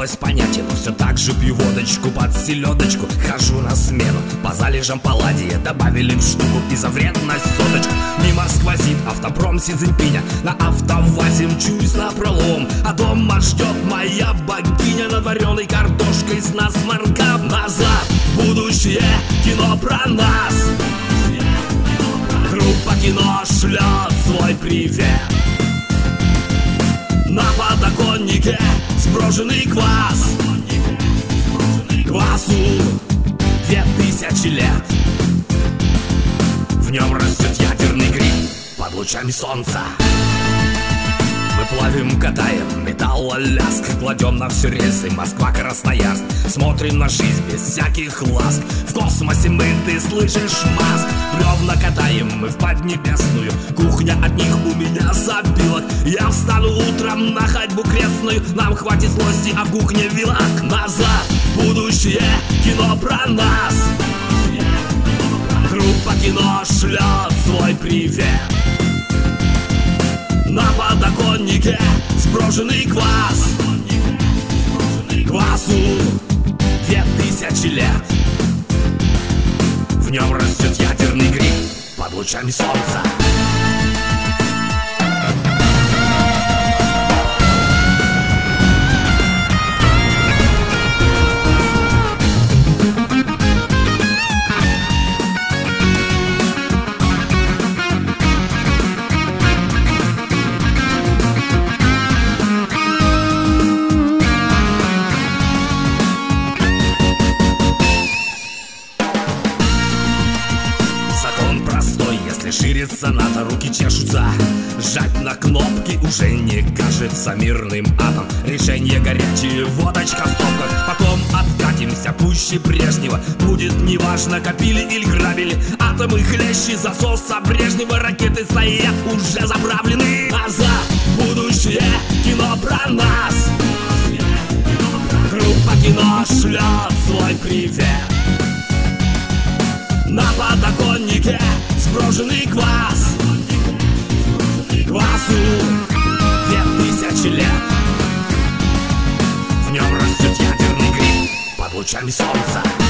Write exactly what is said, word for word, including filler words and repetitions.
Поменялось понятие, но все так же пью водочку под селедочку. Хожу на смену по залежам палладия. Добавили в штуку и за вредность соточку. Мимо сквозит автопром Си Цзиньпиня. На автовазе мчусь напролом, а дома ждет моя богиня над вареной картошкой с насморком. Назад, будущее кино про нас. Группа кино шлет свой привет. На подоконнике сброшенный квас. Квасу две тысячи лет. В нем растет ядерный гриб под лучами солнца. Мы плавим, катаем, металлоляск, кладем на все рельсы Москва-Красноярск. Смотрим на жизнь без всяких ласк. В космосе мы, ты слышишь, Маск. Бревна катаем мы в поднебесную. Кухня от них у меня забила. Я встану утром на ходьбу крестную. Нам хватит злости, а в кухне вилок. Назад, будущее, кино про нас. Группа кино шлет свой привет. На подоконнике сброшенный квас. Квасу две тысячи лет. В нем растет ядерный гриб под лучами солнца. Ширится НАТО, руки чешутся. Жать на кнопки уже не кажется мирным атом. Решение горячее, водочка в топках. Потом откатимся пуще прежнего. Будет неважно, копили или грабили. Атомы, хлещи, засоса Брежнева. Ракеты стоят уже заправлены. Назад, будущее, кино про нас. Группа кино шлет свой привет. На подоконнике сброшенный квас. Квасу две тысячи лет. В нем растет ядерный гриб под лучами солнца.